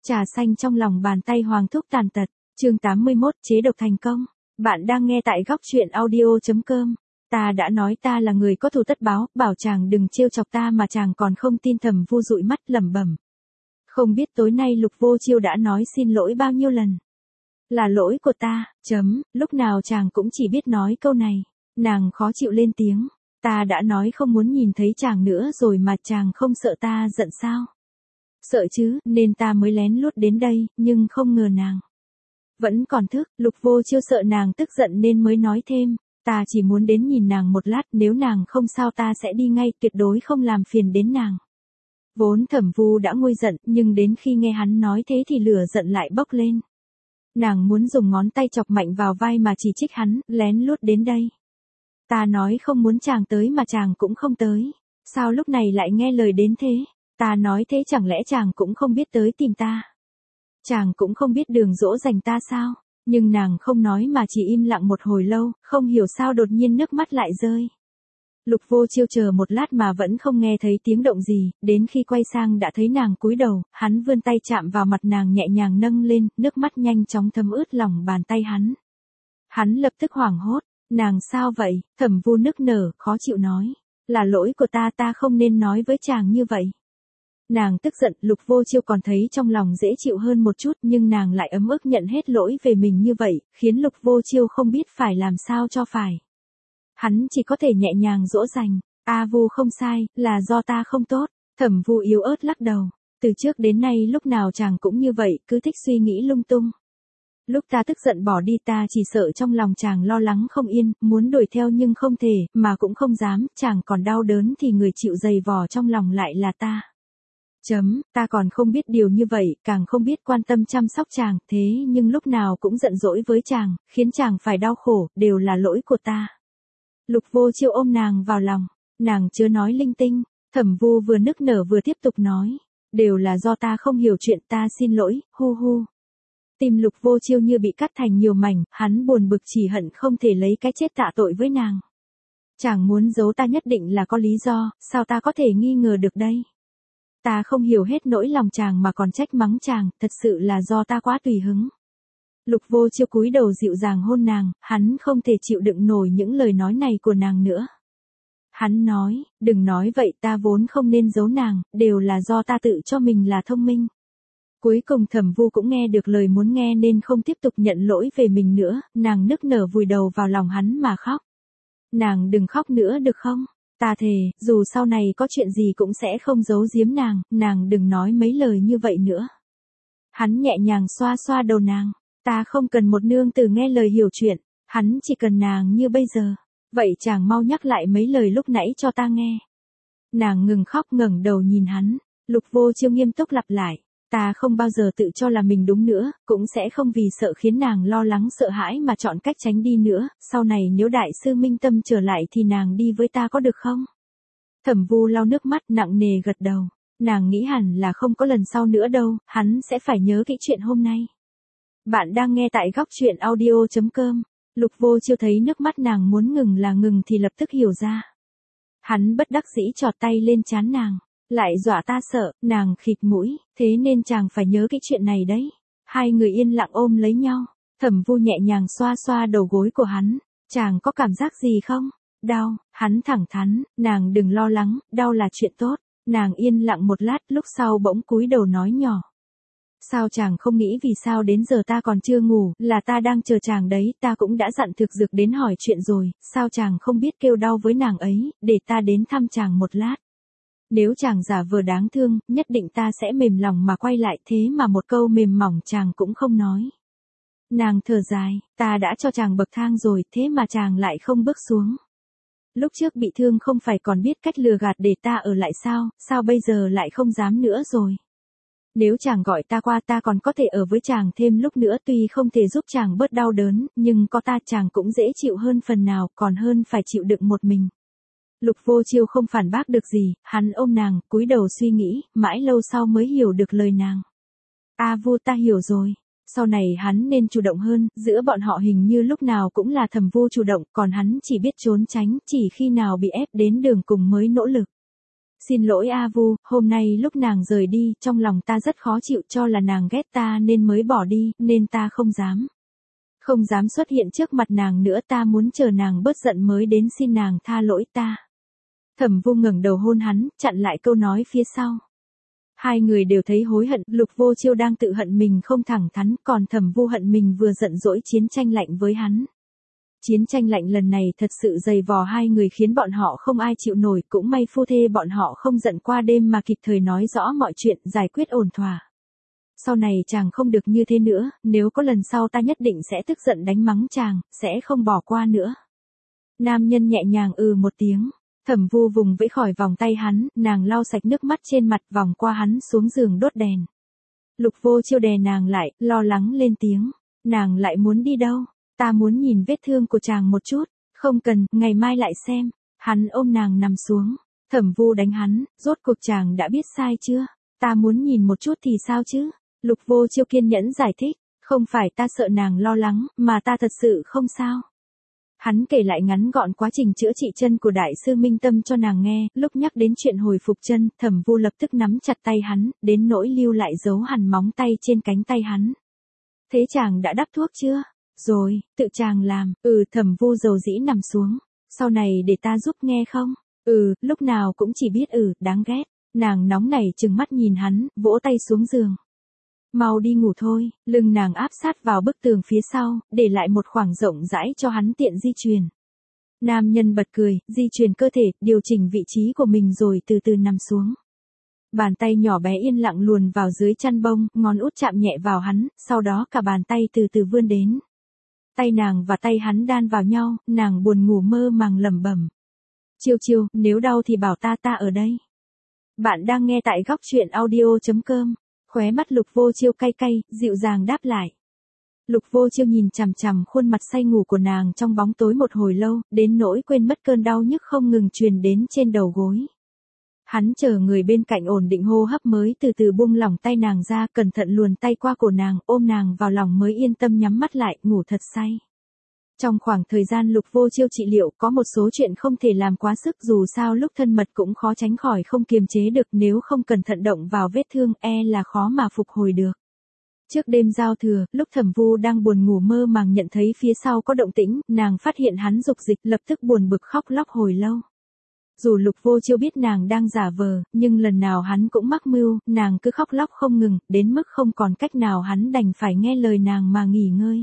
Trà xanh trong lòng bàn tay Hoàng Thúc tàn tật, chương 81, chế độc thành công. Bạn đang nghe tại góc truyện audio.com. Ta đã nói ta là người có thù tất báo, bảo chàng đừng trêu chọc ta mà chàng còn không tin. Thẩm Vu dụi mắt lẩm bẩm. Không biết tối nay Lục Vô Chiêu đã nói xin lỗi bao nhiêu lần. Là lỗi của ta, lúc nào chàng cũng chỉ biết nói câu này. Nàng khó chịu lên tiếng. Ta đã nói không muốn nhìn thấy chàng nữa rồi mà chàng không sợ ta giận sao? Sợ chứ, nên ta mới lén lút đến đây, nhưng không ngờ nàng vẫn còn thức. Lục Vô Chiêu sợ nàng tức giận nên mới nói thêm, ta chỉ muốn đến nhìn nàng một lát, nếu nàng không sao ta sẽ đi ngay, tuyệt đối không làm phiền đến nàng. Vốn Thẩm Vu đã nguôi giận, nhưng đến khi nghe hắn nói thế thì lửa giận lại bốc lên. Nàng muốn dùng ngón tay chọc mạnh vào vai mà chỉ trích hắn, lén lút đến đây. Ta nói không muốn chàng tới mà chàng cũng không tới. Sao lúc này lại nghe lời đến thế? Ta nói thế chẳng lẽ chàng cũng không biết tới tìm ta? Chàng cũng không biết đường dỗ dành ta sao? Nhưng nàng không nói mà chỉ im lặng một hồi lâu, không hiểu sao đột nhiên nước mắt lại rơi. Lục Vô Chiêu chờ một lát mà vẫn không nghe thấy tiếng động gì, đến khi quay sang đã thấy nàng cúi đầu, hắn vươn tay chạm vào mặt nàng nhẹ nhàng nâng lên, nước mắt nhanh chóng thấm ướt lòng bàn tay hắn. Hắn lập tức hoảng hốt, nàng sao vậy? Thẩm Vu nức nở, khó chịu nói, là lỗi của ta không nên nói với chàng như vậy. Nàng tức giận, Lục Vô Chiêu còn thấy trong lòng dễ chịu hơn một chút, nhưng nàng lại ấm ức nhận hết lỗi về mình như vậy, khiến Lục Vô Chiêu không biết phải làm sao cho phải. Hắn chỉ có thể nhẹ nhàng dỗ dành, A Vu không sai, là do ta không tốt. Thẩm Vu yếu ớt lắc đầu, từ trước đến nay lúc nào chàng cũng như vậy, cứ thích suy nghĩ lung tung. Lúc ta tức giận bỏ đi ta chỉ sợ trong lòng chàng lo lắng không yên, muốn đuổi theo nhưng không thể, mà cũng không dám, chàng còn đau đớn thì người chịu dày vò trong lòng lại là ta. Ta còn không biết điều như vậy, càng không biết quan tâm chăm sóc chàng, thế nhưng lúc nào cũng giận dỗi với chàng, khiến chàng phải đau khổ, đều là lỗi của ta. Lục Vô Chiêu ôm nàng vào lòng, nàng chưa nói linh tinh, Thẩm Vu vừa nức nở vừa tiếp tục nói, đều là do ta không hiểu chuyện, ta xin lỗi, hu hu. Tim Lục Vô Chiêu như bị cắt thành nhiều mảnh, hắn buồn bực chỉ hận không thể lấy cái chết tạ tội với nàng. Chàng muốn giấu ta nhất định là có lý do, sao ta có thể nghi ngờ được đây? Ta không hiểu hết nỗi lòng chàng mà còn trách mắng chàng, thật sự là do ta quá tùy hứng. Lục Vô Chiêu cúi đầu dịu dàng hôn nàng, hắn không thể chịu đựng nổi những lời nói này của nàng nữa. Hắn nói, đừng nói vậy, ta vốn không nên giấu nàng, đều là do ta tự cho mình là thông minh. Cuối cùng Thẩm Vu cũng nghe được lời muốn nghe nên không tiếp tục nhận lỗi về mình nữa, nàng nức nở vùi đầu vào lòng hắn mà khóc. Nàng đừng khóc nữa được không? Ta thề, dù sau này có chuyện gì cũng sẽ không giấu giếm nàng đừng nói mấy lời như vậy nữa. Hắn nhẹ nhàng xoa xoa đầu nàng, ta không cần một nương tử nghe lời hiểu chuyện, hắn chỉ cần nàng như bây giờ. Vậy chàng mau nhắc lại mấy lời lúc nãy cho ta nghe. Nàng ngừng khóc ngẩng đầu nhìn hắn, Lục Vô Chiêu nghiêm túc lặp lại, ta không bao giờ tự cho là mình đúng nữa, cũng sẽ không vì sợ khiến nàng lo lắng sợ hãi mà chọn cách tránh đi nữa, sau này nếu đại sư Minh Tâm trở lại thì nàng đi với ta có được không? Thẩm Vu lau nước mắt nặng nề gật đầu, nàng nghĩ hẳn là không có lần sau nữa đâu, hắn sẽ phải nhớ kỹ chuyện hôm nay. Bạn đang nghe tại góc truyện audio.com, Lục Vô Chiêu thấy nước mắt nàng muốn ngừng là ngừng thì lập tức hiểu ra. Hắn bất đắc dĩ chọt tay lên trán nàng. Lại dọa ta sợ, nàng khịt mũi, thế nên chàng phải nhớ cái chuyện này đấy. Hai người yên lặng ôm lấy nhau, Thẩm Vu nhẹ nhàng xoa xoa đầu gối của hắn, chàng có cảm giác gì không? Đau, hắn thẳng thắn, nàng đừng lo lắng, đau là chuyện tốt. Nàng yên lặng một lát lúc sau bỗng cúi đầu nói nhỏ. Sao chàng không nghĩ vì sao đến giờ ta còn chưa ngủ, là ta đang chờ chàng đấy, ta cũng đã dặn thực dược đến hỏi chuyện rồi, sao chàng không biết kêu đau với nàng ấy, để ta đến thăm chàng một lát. Nếu chàng giả vờ đáng thương, nhất định ta sẽ mềm lòng mà quay lại, thế mà một câu mềm mỏng chàng cũng không nói. Nàng thở dài, ta đã cho chàng bậc thang rồi, thế mà chàng lại không bước xuống. Lúc trước bị thương không phải còn biết cách lừa gạt để ta ở lại sao bây giờ lại không dám nữa rồi. Nếu chàng gọi ta qua ta còn có thể ở với chàng thêm lúc nữa, tuy không thể giúp chàng bớt đau đớn, nhưng có ta chàng cũng dễ chịu hơn phần nào, còn hơn phải chịu đựng một mình. Lục Vô Chiêu không phản bác được gì, hắn ôm nàng, cúi đầu suy nghĩ, mãi lâu sau mới hiểu được lời nàng. A Vu ta hiểu rồi. Sau này hắn nên chủ động hơn, giữa bọn họ hình như lúc nào cũng là Thẩm Vu chủ động, còn hắn chỉ biết trốn tránh, chỉ khi nào bị ép đến đường cùng mới nỗ lực. Xin lỗi A Vu, hôm nay lúc nàng rời đi, trong lòng ta rất khó chịu, cho là nàng ghét ta nên mới bỏ đi, nên ta không dám xuất hiện trước mặt nàng nữa, ta muốn chờ nàng bớt giận mới đến xin nàng tha lỗi ta. Thẩm Vu ngẩng đầu hôn hắn, chặn lại câu nói phía sau. Hai người đều thấy hối hận, Lục Vô Chiêu đang tự hận mình không thẳng thắn, còn Thẩm Vu hận mình vừa giận dỗi chiến tranh lạnh với hắn. Chiến tranh lạnh lần này thật sự dày vò hai người khiến bọn họ không ai chịu nổi, cũng may phu thê bọn họ không giận qua đêm mà kịp thời nói rõ mọi chuyện, giải quyết ổn thỏa. Sau này chàng không được như thế nữa, nếu có lần sau ta nhất định sẽ tức giận đánh mắng chàng, sẽ không bỏ qua nữa. Nam nhân nhẹ nhàng một tiếng. Thẩm Vu vùng vẫy khỏi vòng tay hắn, nàng lau sạch nước mắt trên mặt, vòng qua hắn xuống giường đốt đèn. Lục Vô Chiêu đè nàng lại, lo lắng lên tiếng. Nàng lại muốn đi đâu? Ta muốn nhìn vết thương của chàng một chút. Không cần, ngày mai lại xem. Hắn ôm nàng nằm xuống. Thẩm Vu đánh hắn, rốt cuộc chàng đã biết sai chưa? Ta muốn nhìn một chút thì sao chứ? Lục Vô Chiêu kiên nhẫn giải thích. Không phải ta sợ nàng lo lắng, mà ta thật sự không sao. Hắn kể lại ngắn gọn quá trình chữa trị chân của đại sư Minh Tâm cho nàng nghe, lúc nhắc đến chuyện hồi phục chân, Thẩm Vu lập tức nắm chặt tay hắn, đến nỗi lưu lại dấu hằn móng tay trên cánh tay hắn. Thế chàng đã đắp thuốc chưa? Rồi, tự chàng làm. Thẩm Vu dầu dĩ nằm xuống. Sau này để ta giúp nghe không? Lúc nào cũng chỉ biết đáng ghét. Nàng nóng nảy trừng mắt nhìn hắn, vỗ tay xuống giường. Mau đi ngủ thôi, lưng nàng áp sát vào bức tường phía sau, để lại một khoảng rộng rãi cho hắn tiện di chuyển. Nam nhân bật cười, di chuyển cơ thể, điều chỉnh vị trí của mình rồi từ từ nằm xuống. Bàn tay nhỏ bé yên lặng luồn vào dưới chăn bông, ngón út chạm nhẹ vào hắn, sau đó cả bàn tay từ từ vươn đến. Tay nàng và tay hắn đan vào nhau, nàng buồn ngủ mơ màng lẩm bẩm. Chiêu chiêu, nếu đau thì bảo ta ở đây. Bạn đang nghe tại góc truyện audio.com. Khóe mắt Lục Vô Chiêu cay cay, dịu dàng đáp lại. Lục Vô Chiêu nhìn chằm chằm khuôn mặt say ngủ của nàng trong bóng tối một hồi lâu, đến nỗi quên mất cơn đau nhức không ngừng truyền đến trên đầu gối. Hắn chờ người bên cạnh ổn định hô hấp mới từ từ buông lỏng tay nàng ra, cẩn thận luồn tay qua cổ nàng, ôm nàng vào lòng mới yên tâm nhắm mắt lại, ngủ thật say. Trong khoảng thời gian Lục Vô Chiêu trị liệu, có một số chuyện không thể làm quá sức, dù sao lúc thân mật cũng khó tránh khỏi không kiềm chế được, nếu không cẩn thận động vào vết thương là khó mà phục hồi được. Trước đêm giao thừa, lúc Thẩm Vu đang buồn ngủ mơ màng nhận thấy phía sau có động tĩnh, nàng phát hiện hắn dục dịch, lập tức buồn bực khóc lóc hồi lâu. Dù Lục Vô Chiêu biết nàng đang giả vờ, nhưng lần nào hắn cũng mắc mưu, nàng cứ khóc lóc không ngừng, đến mức không còn cách nào hắn đành phải nghe lời nàng mà nghỉ ngơi.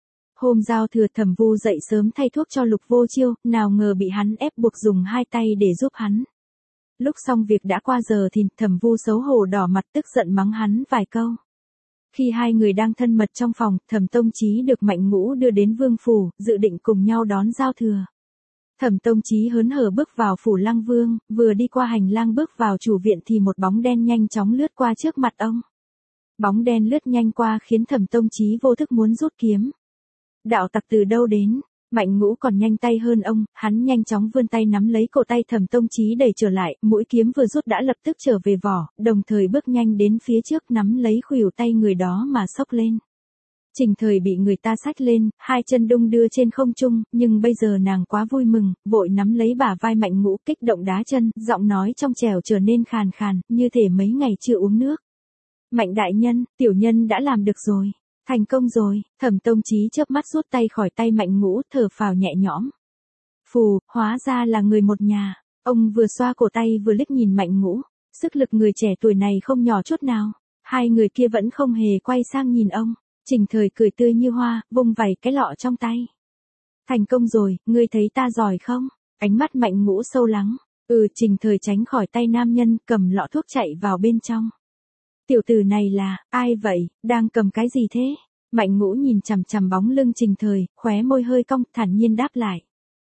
Hôm giao thừa Thẩm Vu dậy sớm thay thuốc cho Lục Vô Chiêu, nào ngờ bị hắn ép buộc dùng hai tay để giúp hắn. Lúc xong việc đã qua giờ thì Thẩm Vu xấu hổ đỏ mặt tức giận mắng hắn vài câu. Khi hai người đang thân mật trong phòng, Thẩm Tông Chí được Mạnh Ngũ đưa đến Vương phủ, dự định cùng nhau đón giao thừa. Thẩm Tông Chí hớn hở bước vào phủ Lăng Vương, vừa đi qua hành lang bước vào chủ viện thì một bóng đen nhanh chóng lướt qua trước mặt ông. Bóng đen lướt nhanh qua khiến Thẩm Tông Chí vô thức muốn rút kiếm. Đạo tặc từ đâu đến? Mạnh Ngũ còn nhanh tay hơn ông, hắn nhanh chóng vươn tay nắm lấy cổ tay Thẩm Tông Chí đẩy trở lại, mũi kiếm vừa rút đã lập tức trở về vỏ, đồng thời bước nhanh đến phía trước nắm lấy khuỷu tay người đó mà xốc lên. Trình Thời bị người ta xách lên, hai chân đung đưa trên không trung, nhưng bây giờ nàng quá vui mừng, vội nắm lấy bả vai Mạnh Ngũ kích động đá chân, giọng nói trong trẻo trở nên khàn khàn, như thể mấy ngày chưa uống nước. Mạnh đại nhân, tiểu nhân đã làm được rồi. Thành công rồi, Thẩm Tông Chí chớp mắt rút tay khỏi tay Mạnh Ngũ, thở phào nhẹ nhõm. Phù, hóa ra là người một nhà. Ông vừa xoa cổ tay vừa liếc nhìn Mạnh Ngũ, sức lực người trẻ tuổi này không nhỏ chút nào. Hai người kia vẫn không hề quay sang nhìn ông. Trình Thời cười tươi như hoa, vung vẩy cái lọ trong tay. Thành công rồi, ngươi thấy ta giỏi không? Ánh mắt Mạnh Ngũ sâu lắng. Trình Thời tránh khỏi tay nam nhân, cầm lọ thuốc chạy vào bên trong. Tiểu tử này là, ai vậy, đang cầm cái gì thế? Mạnh Ngũ nhìn chằm chằm bóng lưng Trình Thời, khóe môi hơi cong, thản nhiên đáp lại.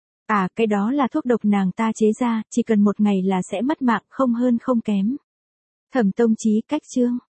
Cái đó là thuốc độc nàng ta chế ra, chỉ cần một ngày là sẽ mất mạng, không hơn không kém. Thẩm Tông Chí cách chương.